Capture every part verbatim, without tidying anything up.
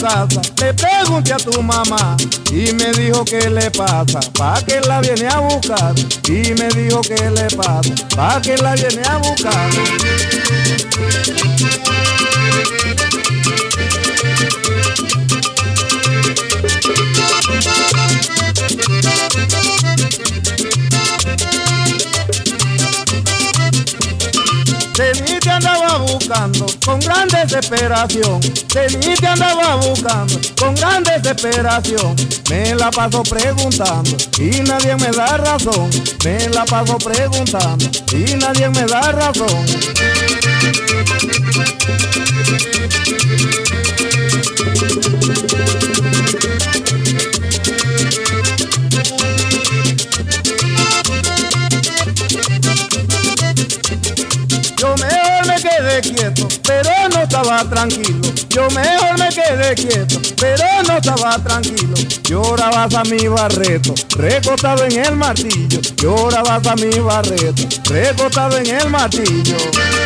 casa, le pregunté a tu mamá y me dijo que le pasa, pa' que la viene a buscar. Y me dijo que le pasa, pa' que la viene a buscar. De mí te andaba buscando con gran desesperación, de mí te andaba buscando con gran desesperación. Me la paso preguntando y nadie me da razón, me la paso preguntando y nadie me da razón. Yo mejor me quedé quieto, pero no estaba tranquilo. Yo mejor me quedé quieto, pero no estaba tranquilo. Llorabas a mi Barreto, recostado en el martillo. Llorabas a mi Barreto, recostado en el martillo.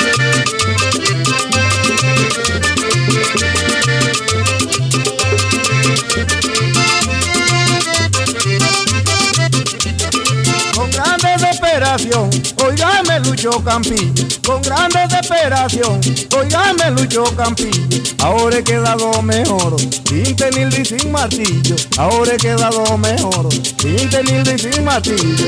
Con gran desesperación, óigame Lucho Campillo, con gran desesperación, óigame Lucho Campillo. Ahora he quedado mejor, sin tenilde y sin martillo. Ahora he quedado mejor, sin tenilde y sin martillo.